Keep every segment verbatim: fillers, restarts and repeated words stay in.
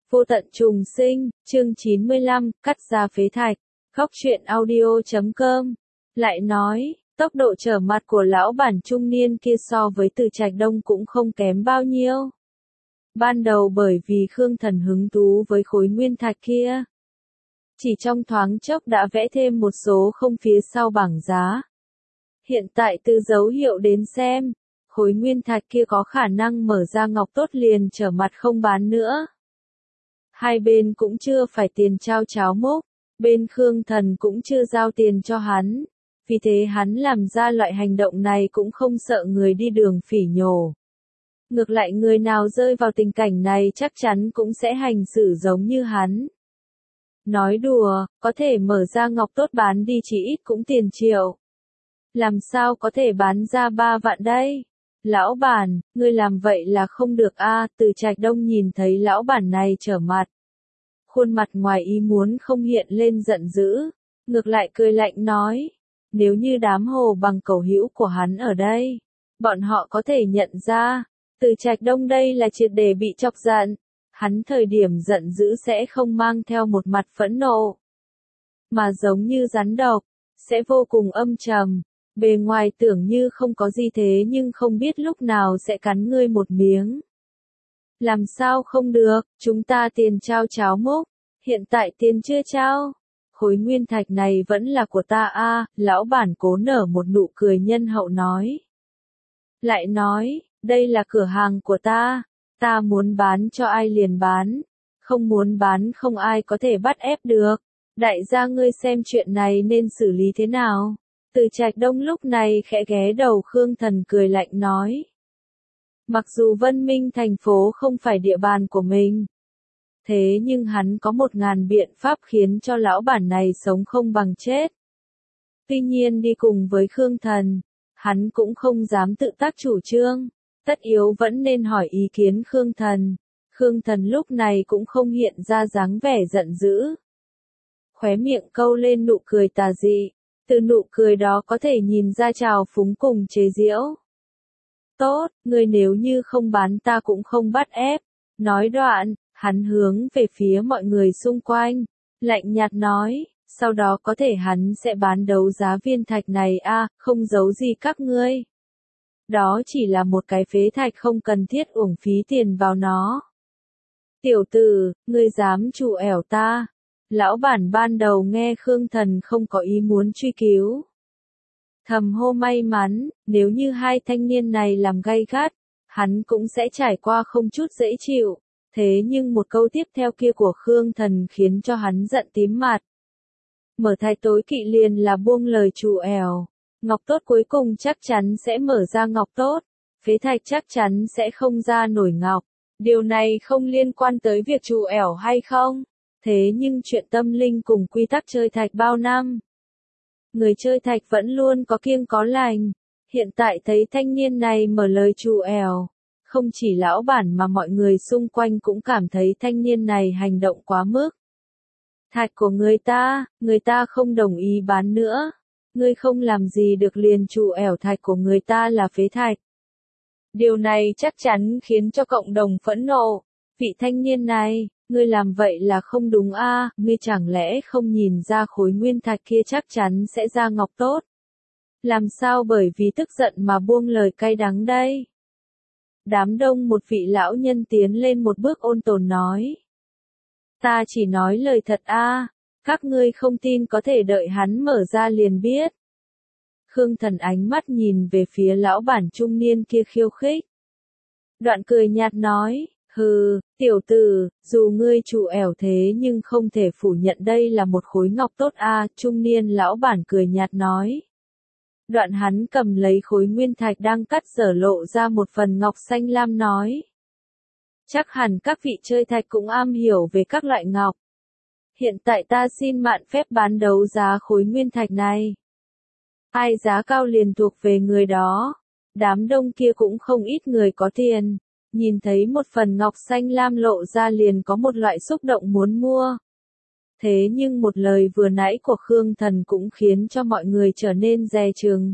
Vô tận trùng sinh, chương chín mươi lăm, cắt ra phế thạch. Góc truyện audio chấm com. Lại nói, tốc độ trở mặt của lão bản trung niên kia so với Từ Trạch Đông cũng không kém bao nhiêu. Ban đầu bởi vì Khương Thần hứng thú với khối nguyên thạch kia, chỉ trong thoáng chốc đã vẽ thêm một số không phía sau bảng giá. Hiện tại từ dấu hiệu đến xem, khối nguyên thạch kia có khả năng mở ra ngọc tốt liền trở mặt không bán nữa. Hai bên cũng chưa phải tiền trao cháo múc, bên Khương Thần cũng chưa giao tiền cho hắn, vì thế hắn làm ra loại hành động này cũng không sợ người đi đường phỉ nhổ. Ngược lại người nào rơi vào tình cảnh này chắc chắn cũng sẽ hành xử giống như hắn. Nói đùa, có thể mở ra ngọc tốt bán đi chỉ ít cũng tiền triệu. Làm sao có thể bán ra ba vạn đây? Lão bản, ngươi làm vậy là không được a. Từ Trạch Đông nhìn thấy lão bản này trở mặt. Khuôn mặt ngoài ý muốn không hiện lên giận dữ, ngược lại cười lạnh nói. Nếu như đám hồ bằng cầu hữu của hắn ở đây, bọn họ có thể nhận ra, Từ Trạch Đông đây là triệt để bị chọc giận. Hắn thời điểm giận dữ sẽ không mang theo một mặt phẫn nộ, mà giống như rắn độc, sẽ vô cùng âm trầm. Bề ngoài tưởng như không có gì thế nhưng không biết lúc nào sẽ cắn ngươi một miếng. Làm sao không được, chúng ta tiền trao cháo múc, hiện tại tiền chưa trao. Khối nguyên thạch này vẫn là của ta a. Lão bản cố nở một nụ cười nhân hậu nói. Lại nói, đây là cửa hàng của ta, ta muốn bán cho ai liền bán, không muốn bán không ai có thể bắt ép được. Đại gia ngươi xem chuyện này nên xử lý thế nào? Từ Trạch Đông lúc này khẽ ghé đầu Khương Thần cười lạnh nói. Mặc dù Vân Minh thành phố không phải địa bàn của mình, thế nhưng hắn có một ngàn biện pháp khiến cho lão bản này sống không bằng chết. Tuy nhiên đi cùng với Khương Thần, hắn cũng không dám tự tác chủ trương, tất yếu vẫn nên hỏi ý kiến Khương Thần. Khương Thần lúc này cũng không hiện ra dáng vẻ giận dữ. Khóe miệng câu lên nụ cười tà dị. Từ nụ cười đó có thể nhìn ra trào phúng cùng chế giễu. Tốt, ngươi nếu như không bán ta cũng không bắt ép. Nói đoạn, hắn hướng về phía mọi người xung quanh, lạnh nhạt nói, sau đó có thể hắn sẽ bán đấu giá viên thạch này a, à, không giấu gì các ngươi. Đó chỉ là một cái phế thạch không cần thiết uổng phí tiền vào nó. Tiểu tử, ngươi dám trù ẻo ta. Lão bản ban đầu nghe Khương Thần không có ý muốn truy cứu. Thầm hô may mắn, nếu như hai thanh niên này làm gay gắt, hắn cũng sẽ trải qua không chút dễ chịu. Thế nhưng một câu tiếp theo kia của Khương Thần khiến cho hắn giận tím mặt. Mở thạch tối kỵ liền là buông lời trù ẻo. Ngọc tốt cuối cùng chắc chắn sẽ mở ra ngọc tốt. Phế thạch chắc chắn sẽ không ra nổi ngọc. Điều này không liên quan tới việc trù ẻo hay không. Thế nhưng chuyện tâm linh cùng quy tắc chơi thạch bao năm, người chơi thạch vẫn luôn có kiêng có lành. Hiện tại thấy thanh niên này mở lời trù ẻo, không chỉ lão bản mà mọi người xung quanh cũng cảm thấy thanh niên này hành động quá mức. Thạch của người ta, người ta không đồng ý bán nữa. Ngươi không làm gì được liền trù ẻo thạch của người ta là phế thạch. Điều này chắc chắn khiến cho cộng đồng phẫn nộ. Vị thanh niên này, ngươi làm vậy là không đúng a, à, ngươi chẳng lẽ không nhìn ra khối nguyên thạch kia chắc chắn sẽ ra ngọc tốt? Làm sao bởi vì tức giận mà buông lời cay đắng đây? Đám đông một vị lão nhân tiến lên một bước ôn tồn nói. Ta chỉ nói lời thật a, à, các ngươi không tin có thể đợi hắn mở ra liền biết. Khương Thần ánh mắt nhìn về phía lão bản trung niên kia khiêu khích. Đoạn cười nhạt nói. Hừ, tiểu tử, dù ngươi trù ẻo thế nhưng không thể phủ nhận đây là một khối ngọc tốt a. À, trung niên lão bản cười nhạt nói. Đoạn hắn cầm lấy khối nguyên thạch đang cắt dở lộ ra một phần ngọc xanh lam nói. Chắc hẳn các vị chơi thạch cũng am hiểu về các loại ngọc. Hiện tại ta xin mạn phép bán đấu giá khối nguyên thạch này. Ai giá cao liền thuộc về người đó. Đám đông kia cũng không ít người có tiền. Nhìn thấy một phần ngọc xanh lam lộ ra liền có một loại xúc động muốn mua. Thế nhưng một lời vừa nãy của Khương Thần cũng khiến cho mọi người trở nên dè chừng.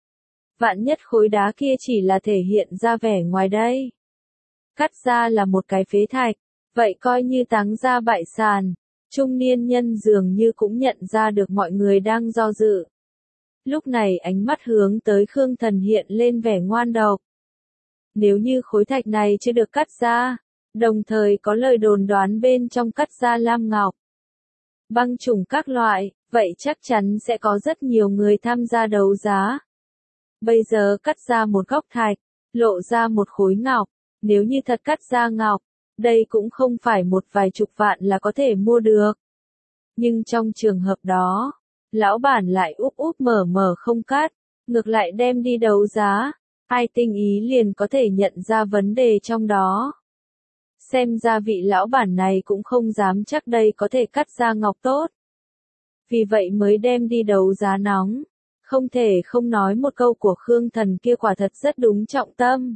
Vạn nhất khối đá kia chỉ là thể hiện ra vẻ ngoài đây. Cắt ra là một cái phế thạch, Vậy coi như táng ra bại sản. Trung niên nhân dường như cũng nhận ra được mọi người đang do dự. Lúc này ánh mắt hướng tới Khương Thần hiện lên vẻ ngoan độc. Nếu như khối thạch này chưa được cắt ra, đồng thời có lời đồn đoán bên trong cắt ra lam ngọc, băng trùng các loại, vậy chắc chắn sẽ có rất nhiều người tham gia đấu giá. Bây giờ cắt ra một góc thạch, lộ ra một khối ngọc, nếu như thật cắt ra ngọc, đây cũng không phải một vài chục vạn là có thể mua được. Nhưng trong trường hợp đó, lão bản lại úp úp mở mở không cắt, ngược lại đem đi đấu giá, ai tinh ý liền có thể nhận ra vấn đề trong đó. Xem ra vị lão bản này cũng không dám chắc đây có thể cắt ra ngọc tốt. Vì vậy mới đem đi đấu giá nóng. Không thể không nói một câu của Khương Thần kia quả thật rất đúng trọng tâm.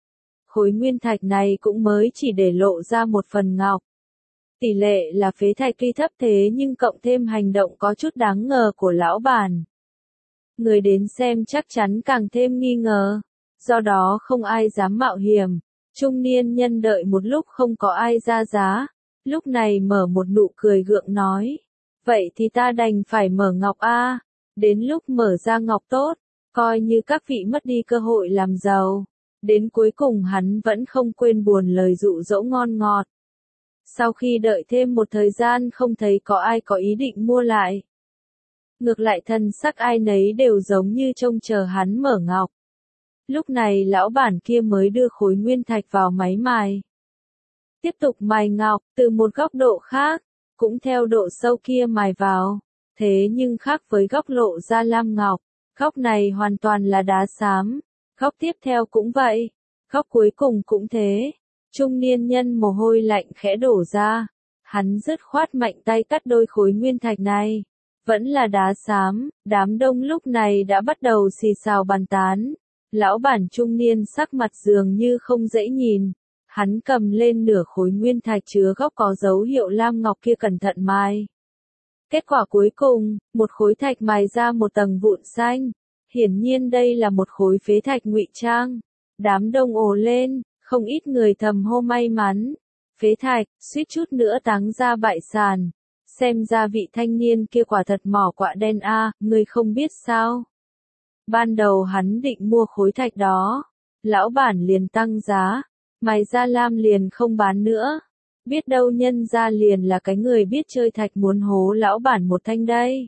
Khối nguyên thạch này cũng mới chỉ để lộ ra một phần ngọc. Tỷ lệ là phế thạch tuy thấp thế nhưng cộng thêm hành động có chút đáng ngờ của lão bản. Người đến xem chắc chắn càng thêm nghi ngờ. Do đó không ai dám mạo hiểm. Trung niên nhân đợi một lúc không có ai ra giá. Lúc này mở một nụ cười gượng nói. Vậy thì ta đành phải mở ngọc a. Đến lúc mở ra ngọc tốt, coi như các vị mất đi cơ hội làm giàu. Đến cuối cùng hắn vẫn không quên buồn lời dụ dỗ ngon ngọt. Sau khi đợi thêm một thời gian không thấy có ai có ý định mua lại. Ngược lại thân sắc ai nấy đều giống như trông chờ hắn mở ngọc. Lúc này lão bản kia mới đưa khối nguyên thạch vào máy mài. Tiếp tục mài ngọc, từ một góc độ khác, cũng theo độ sâu kia mài vào. Thế nhưng khác với góc lộ ra lam ngọc, góc này hoàn toàn là đá xám. Góc tiếp theo cũng vậy, góc cuối cùng cũng thế. Trung niên nhân mồ hôi lạnh khẽ đổ ra. Hắn dứt khoát mạnh tay cắt đôi khối nguyên thạch này. Vẫn là đá xám, đám đông lúc này đã bắt đầu xì xào bàn tán. Lão bản trung niên sắc mặt dường như không dễ nhìn. Hắn cầm lên nửa khối nguyên thạch chứa góc có dấu hiệu lam ngọc kia cẩn thận mài. Kết quả cuối cùng, một khối thạch mài ra một tầng vụn xanh. Hiển nhiên đây là một khối phế thạch ngụy trang. Đám đông ồ lên, không ít người thầm hô may mắn. Phế thạch, suýt chút nữa táng ra bại sản. Xem ra vị thanh niên kia quả thật mỏ quạ đen a, à, ngươi không biết sao. Ban đầu hắn định mua khối thạch đó. Lão bản liền tăng giá. Mài ra lam liền không bán nữa. Biết đâu nhân ra liền là cái người biết chơi thạch muốn hố lão bản một thanh đây.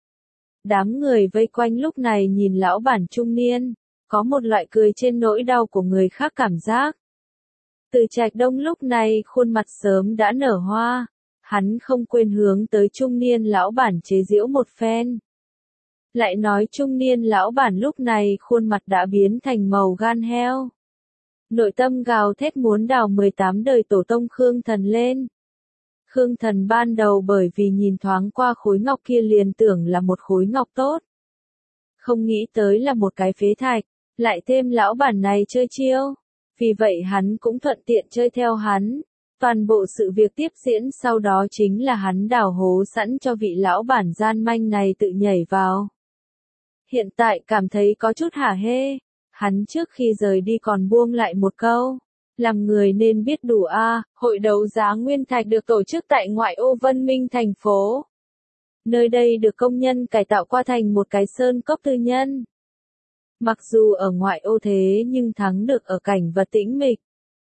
Đám người vây quanh lúc này nhìn lão bản trung niên, có một loại cười trên nỗi đau của người khác cảm giác. Từ Trạch Đông lúc này khuôn mặt sớm đã nở hoa, hắn không quên hướng tới trung niên lão bản chế giễu một phen. Lại nói trung niên lão bản lúc này khuôn mặt đã biến thành màu gan heo. Nội tâm gào thét muốn đào mười tám đời tổ tông Khương Thần lên. Khương Thần ban đầu bởi vì nhìn thoáng qua khối ngọc kia liền tưởng là một khối ngọc tốt. Không nghĩ tới là một cái phế thạch, lại thêm lão bản này chơi chiêu. Vì vậy hắn cũng thuận tiện chơi theo hắn. Toàn bộ sự việc tiếp diễn sau đó chính là hắn đào hố sẵn cho vị lão bản gian manh này tự nhảy vào. Hiện tại cảm thấy có chút hả hê. Hắn trước khi rời đi còn buông lại một câu. Làm người nên biết đủ a, à, hội đấu giá nguyên thạch được tổ chức tại ngoại ô Vân Minh thành phố. Nơi đây được công nhân cải tạo qua thành một cái sơn cốc tư nhân. Mặc dù ở ngoại ô thế nhưng thắng được ở cảnh vật tĩnh mịch.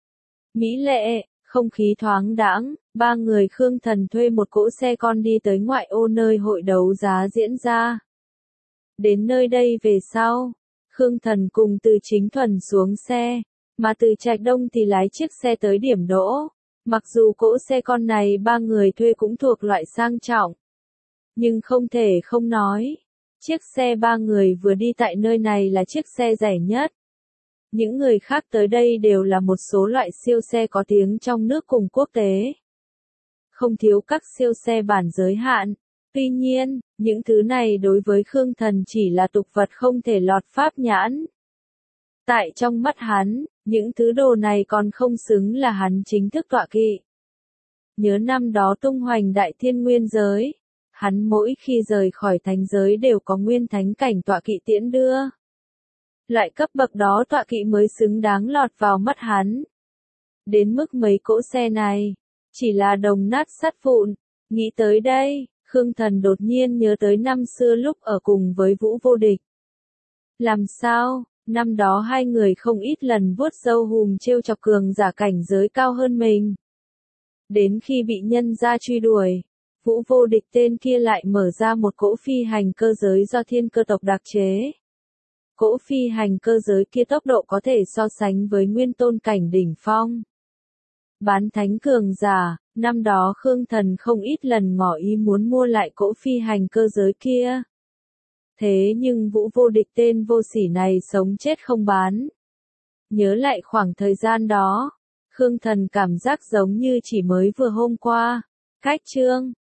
Mỹ lệ, không khí thoáng đãng, ba người Khương Thần thuê một cỗ xe con đi tới ngoại ô nơi hội đấu giá diễn ra. Đến nơi đây về sau, Khương Thần cùng Từ Chính Thuần xuống xe, mà Từ Trạch Đông thì lái chiếc xe tới điểm đỗ. Mặc dù cỗ xe con này ba người thuê cũng thuộc loại sang trọng, nhưng không thể không nói, chiếc xe ba người vừa đi tại nơi này là chiếc xe rẻ nhất. Những người khác tới đây đều là một số loại siêu xe có tiếng trong nước cùng quốc tế. Không thiếu các siêu xe bản giới hạn. Tuy nhiên, những thứ này đối với Khương Thần chỉ là tục vật không thể lọt pháp nhãn. Tại trong mắt hắn, những thứ đồ này còn không xứng là hắn chính thức tọa kỵ. Nhớ năm đó tung hoành đại thiên nguyên giới, hắn mỗi khi rời khỏi thánh giới đều có nguyên thánh cảnh tọa kỵ tiễn đưa. Loại cấp bậc đó tọa kỵ mới xứng đáng lọt vào mắt hắn. Đến mức mấy cỗ xe này, chỉ là đồng nát sắt vụn. Nghĩ tới đây, Khương Thần đột nhiên nhớ tới năm xưa lúc ở cùng với Vũ Vô Địch. Làm sao, năm đó hai người không ít lần vuốt râu hùm trêu chọc cường giả cảnh giới cao hơn mình. Đến khi bị nhân gia truy đuổi, Vũ Vô Địch tên kia lại mở ra một cỗ phi hành cơ giới do thiên cơ tộc đặc chế. Cỗ phi hành cơ giới kia tốc độ có thể so sánh với nguyên tôn cảnh đỉnh phong. Bán thánh cường giả, năm đó Khương Thần không ít lần ngỏ ý muốn mua lại cỗ phi hành cơ giới kia. Thế nhưng Vũ Vô Địch tên vô sỉ này sống chết không bán. Nhớ lại khoảng thời gian đó, Khương Thần cảm giác giống như chỉ mới vừa hôm qua. Cách chương